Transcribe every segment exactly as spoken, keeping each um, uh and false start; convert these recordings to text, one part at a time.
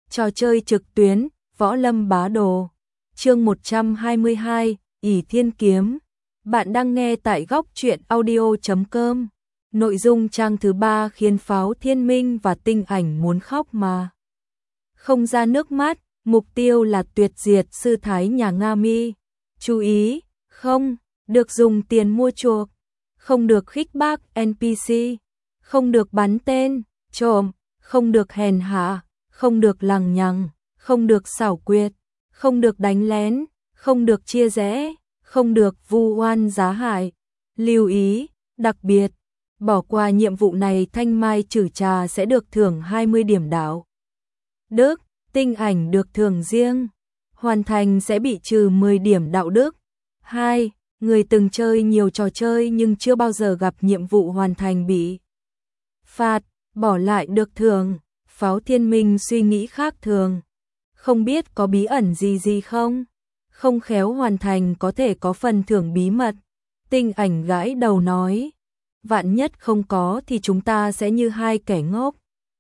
Trò chơi trực tuyến, Võ Lâm Bá Đồ. Chương một trăm hai mươi hai, ỷ Thiên Kiếm. Bạn đang nghe tại góc truyện audio chấm com. Nội dung trang thứ ba khiến Pháo Thiên Minh và Tinh Ảnh muốn khóc mà không ra nước mắt. Mục tiêu là tuyệt diệt sư thái nhà Nga Mi. Chú ý, không được dùng tiền mua chuộc, không được khích bác en pê xê, không được bắn tên, trộm, không được hèn hạ, không được lằng nhằng, không được xảo quyệt, không được đánh lén, không được chia rẽ, không được vu oan giá hại. Lưu ý, đặc biệt, bỏ qua nhiệm vụ này Thanh Mai Trử Trà sẽ được thưởng hai mươi điểm đạo đức, Tinh Ảnh được thưởng riêng, hoàn thành sẽ bị trừ mười điểm đạo đức. hai. Người từng chơi nhiều trò chơi nhưng chưa bao giờ gặp nhiệm vụ hoàn thành bị phạt, bỏ lại được thưởng. Pháo Thiên Minh suy nghĩ khác thường, không biết có bí ẩn gì gì không? Không khéo hoàn thành có thể có phần thưởng bí mật. Tinh Ảnh gãi đầu nói, vạn nhất không có thì chúng ta sẽ như hai kẻ ngốc.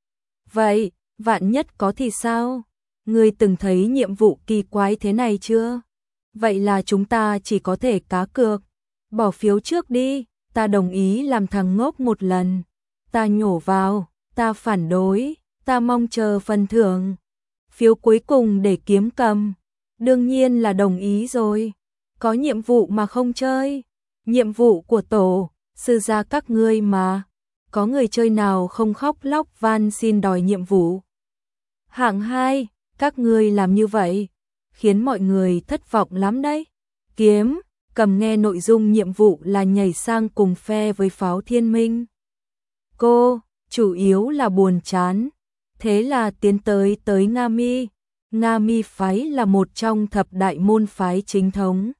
Vậy, vạn nhất có thì sao? Ngươi từng thấy nhiệm vụ kỳ quái thế này chưa? Vậy là chúng ta chỉ có thể cá cược. Bỏ phiếu trước đi, ta đồng ý làm thằng ngốc một lần. Ta nhổ vào, ta phản đối, ta mong chờ phần thưởng. Phiếu cuối cùng để Kiếm cầm. Đương nhiên là đồng ý rồi. Có nhiệm vụ mà không chơi. Nhiệm vụ của tổ, sư gia các ngươi mà. Có người chơi nào không khóc lóc van xin đòi nhiệm vụ? Hạng hai, các ngươi làm như vậy khiến mọi người thất vọng lắm đấy. Kiếm cầm nghe nội dung nhiệm vụ là nhảy sang cùng phe với Pháo Thiên Minh. Cô, chủ yếu là buồn chán. Thế là tiến tới tới Nga Mi. Nga Mi phái là một trong thập đại môn phái chính thống.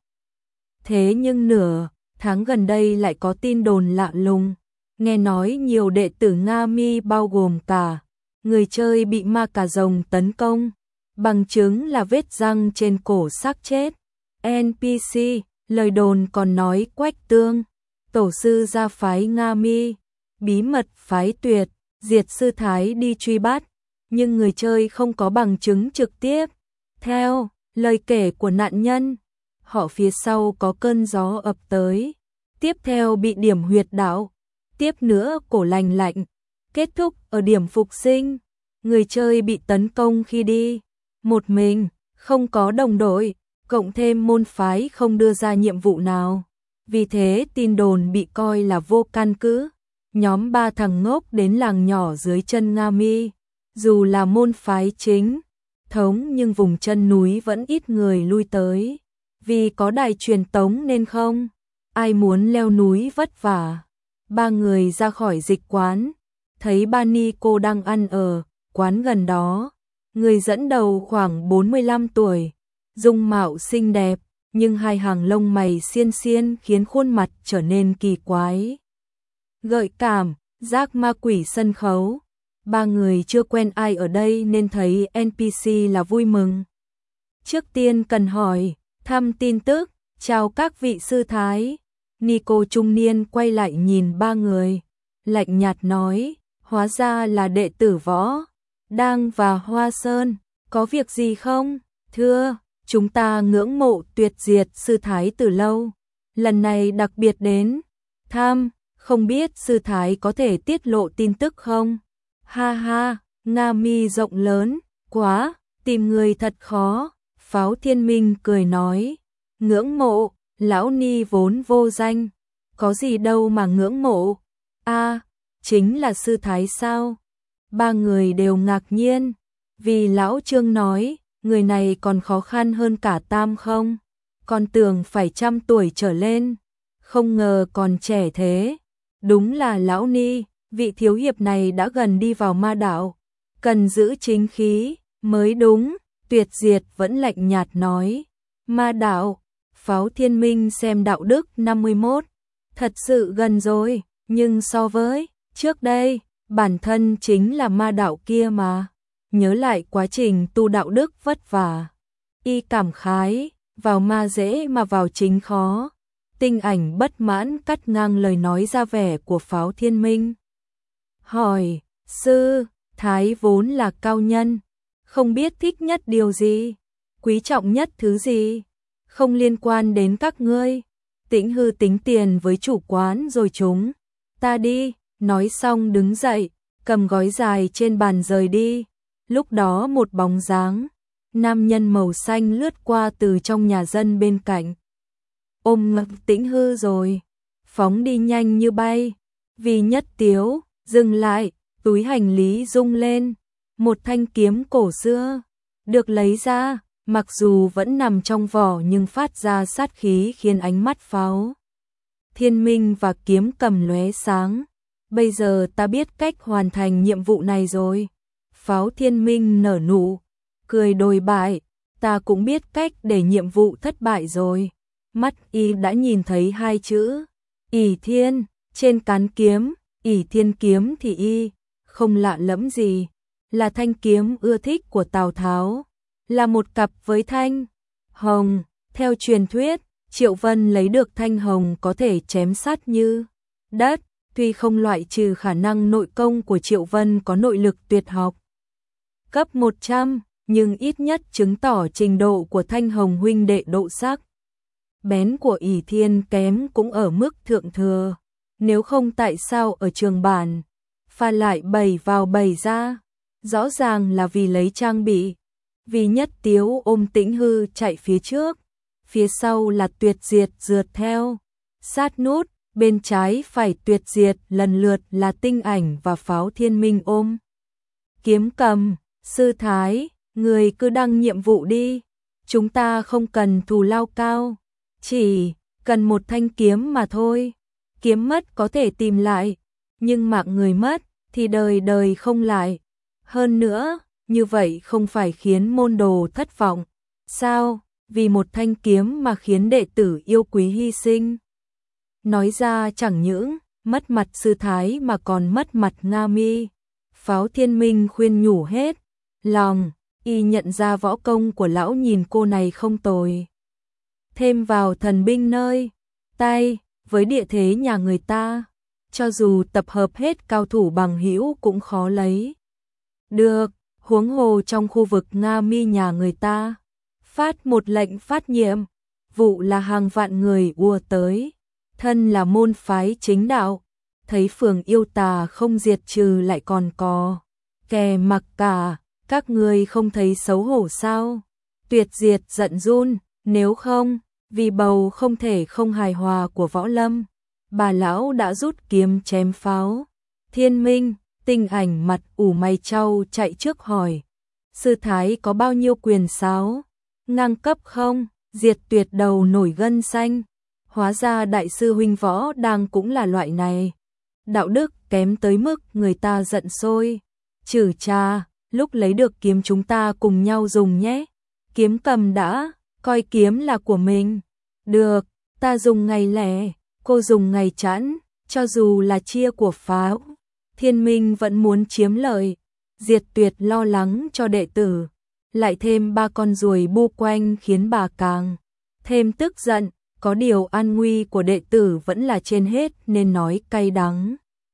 Thế nhưng nửa tháng gần đây lại có tin đồn lạ lùng. Nghe nói nhiều đệ tử Nga Mi bao gồm cả người chơi bị ma cà rồng tấn công. Bằng chứng là vết răng trên cổ xác chết. en pê xê, lời đồn còn nói Quách Tương, tổ sư gia phái Nga Mi, bí mật phái Tuyệt, diệt sư thái đi truy bắt, nhưng người chơi không có bằng chứng trực tiếp. Theo lời kể của nạn nhân, họ phía sau có cơn gió ập tới, tiếp theo bị điểm huyệt đạo, tiếp nữa cổ lành lạnh, kết thúc ở điểm phục sinh. Người chơi bị tấn công khi đi một mình, không có đồng đội, cộng thêm môn phái không đưa ra nhiệm vụ nào. Vì thế tin đồn bị coi là vô căn cứ. Nhóm ba thằng ngốc đến làng nhỏ dưới chân Nga Mi. Dù là môn phái chính thống nhưng vùng chân núi vẫn ít người lui tới. Vì có đài truyền tống nên không ai muốn leo núi vất vả. Ba người ra khỏi dịch quán, thấy ba ni cô đang ăn ở quán gần đó. Người dẫn đầu khoảng bốn mươi lăm tuổi, dung mạo xinh đẹp, nhưng hai hàng lông mày xiên xiên khiến khuôn mặt trở nên kỳ quái. Gợi cảm, giác ma quỷ sân khấu. Ba người chưa quen ai ở đây nên thấy en pê xê là vui mừng. Trước tiên cần hỏi, thăm tin tức, chào các vị sư thái. Nico trung niên quay lại nhìn ba người, lạnh nhạt nói, hóa ra là đệ tử Võ Đang và Hoa Sơn, có việc gì không? Thưa, chúng ta ngưỡng mộ tuyệt diệt sư thái từ lâu, lần này đặc biệt đến thăm, không biết sư thái có thể tiết lộ tin tức không? Ha ha, Nga Mi rộng lớn quá, tìm người thật khó. Pháo Thiên Minh cười nói, ngưỡng mộ, lão ni vốn vô danh, có gì đâu mà ngưỡng mộ. A, chính là sư thái sao? Ba người đều ngạc nhiên, vì lão Trương nói, người này còn khó khăn hơn cả Tam không? Con tưởng phải trăm tuổi trở lên, không ngờ còn trẻ thế. Đúng là lão ni, vị thiếu hiệp này đã gần đi vào ma đạo, cần giữ chính khí mới đúng. Tuyệt diệt vẫn lạnh nhạt nói, ma đạo. Pháo Thiên Minh xem đạo đức năm mươi mốt, thật sự gần rồi, nhưng so với trước đây, bản thân chính là ma đạo kia mà. Nhớ lại quá trình tu đạo đức vất vả, y cảm khái, vào ma dễ mà vào chính khó. Tinh Ảnh bất mãn cắt ngang lời nói ra vẻ của Pháo Thiên Minh. Hỏi, sư thái vốn là cao nhân, không biết thích nhất điều gì, quý trọng nhất thứ gì, không liên quan đến các ngươi. Tĩnh Hư tính tiền với chủ quán rồi chúng ta đi, nói xong đứng dậy, cầm gói dài trên bàn rời đi. Lúc đó một bóng dáng nam nhân màu xanh lướt qua từ trong nhà dân bên cạnh, ôm ngực Tĩnh Hư rồi phóng đi nhanh như bay. Vì Nhất Tiếu dừng lại, túi hành lý rung lên, một thanh kiếm cổ xưa được lấy ra, mặc dù vẫn nằm trong vỏ nhưng phát ra sát khí khiến ánh mắt Pháo Thiên Minh và Kiếm Cầm lóe sáng. Bây giờ ta biết cách hoàn thành nhiệm vụ này rồi. Pháo Thiên Minh nở nụ cười đồi bại, ta cũng biết cách để nhiệm vụ thất bại rồi. Mắt y đã nhìn thấy hai chữ ỷ thiên trên cán kiếm. Ỷ thiên kiếm thì y không lạ lẫm gì, là thanh kiếm ưa thích của Tào Tháo, là một cặp với thanh hồng. Theo truyền thuyết, Triệu Vân lấy được thanh hồng có thể chém sát như đất, tuy không loại trừ khả năng nội công của Triệu Vân có nội lực tuyệt học cấp một trăm, nhưng ít nhất chứng tỏ trình độ của thanh hồng huynh đệ độ sắc bén của ỷ thiên kém cũng ở mức thượng thừa. Nếu không tại sao ở trường bản pha lại bày vào bày ra, rõ ràng là vì lấy trang bị. Vì Nhất Tiếu ôm Tĩnh Hư chạy phía trước, phía sau là Tuyệt Diệt rượt theo, sát nút, bên trái phải Tuyệt Diệt lần lượt là Tinh Ảnh và Pháo Thiên Minh ôm Kiếm Cầm. Sư Thái, người cứ đăng nhiệm vụ đi, chúng ta không cần thù lao cao, chỉ cần một thanh kiếm mà thôi. Kiếm mất có thể tìm lại, nhưng mạng người mất thì đời đời không lại. Hơn nữa, như vậy không phải khiến môn đồ thất vọng sao? Vì một thanh kiếm mà khiến đệ tử yêu quý hy sinh. Nói ra chẳng những mất mặt sư thái mà còn mất mặt Nga Mi. Pháo Thiên Minh khuyên nhủ hết lòng, y nhận ra võ công của lão nhìn cô này không tồi. Thêm vào thần binh nơi tay, với địa thế nhà người ta, cho dù tập hợp hết cao thủ bằng hữu cũng khó lấy được, huống hồ trong khu vực Nga Mi nhà người ta. Phát một lệnh phát nhiệm vụ là hàng vạn người ùa tới, thân là môn phái chính đạo, thấy phường yêu tà không diệt trừ lại còn có kẻ mặc cả, các người không thấy xấu hổ sao? Tuyệt Diệt giận run, nếu không, vì bầu không thể không hài hòa của võ lâm, bà lão đã rút kiếm chém Pháo Thiên Minh. Tinh Ảnh mặt ủ mày trao chạy trước hỏi, sư thái có bao nhiêu quyền sáo ngang cấp không? Diệt Tuyệt đầu nổi gân xanh, hóa ra đại sư huynh võ đang cũng là loại này, đạo đức kém tới mức người ta giận sôi. Chử cha, lúc lấy được kiếm chúng ta cùng nhau dùng nhé. Kiếm Cầm đã coi kiếm là của mình. Được, ta dùng ngày lẻ, cô dùng ngày chẵn, cho dù là chia của Pháo Thiên Minh vẫn muốn chiếm lợi. Diệt Tuyệt lo lắng cho đệ tử, lại thêm ba con ruồi bu quanh khiến bà càng thêm tức giận. Có điều an nguy của đệ tử vẫn là trên hết nên nói cay đắng.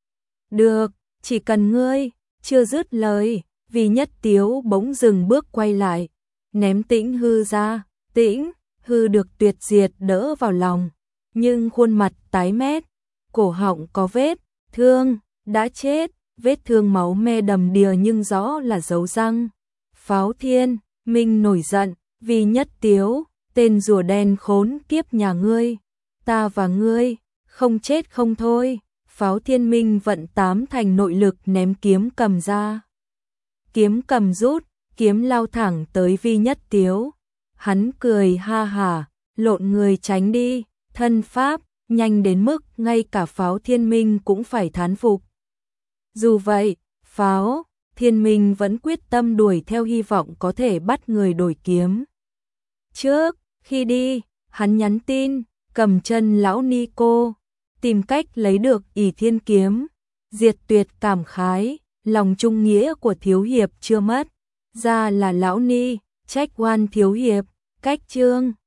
Được, chỉ cần ngươi. Chưa dứt lời, Vì Nhất Tiếu bỗng dừng bước quay lại, ném Tĩnh Hư ra. Tĩnh Hư được Tuyệt Diệt đỡ vào lòng, nhưng khuôn mặt tái mét, cổ họng có vết thương, đã chết, vết thương máu me đầm đìa nhưng rõ là dấu răng. Pháo Thiên Minh nổi giận, Vì Nhất Tiếu, tên rùa đen khốn kiếp nhà ngươi, ta và ngươi, không chết không thôi. Pháo Thiên Minh vận tám thành nội lực ném kiếm cầm ra. Kiếm cầm rút, kiếm lao thẳng tới Vi Nhất Tiếu. Hắn cười ha hả, lộn người tránh đi, thân pháp nhanh đến mức ngay cả Pháo Thiên Minh cũng phải thán phục. Dù vậy, Pháo Thiên Minh vẫn quyết tâm đuổi theo, hy vọng có thể bắt người đổi kiếm. Trước khi đi, hắn nhắn tin, cầm chân lão ni cô, tìm cách lấy được ỷ thiên kiếm. Diệt Tuyệt cảm khái, lòng trung nghĩa của thiếu hiệp chưa mất, ra là lão ni, trách oan thiếu hiệp, cách chương.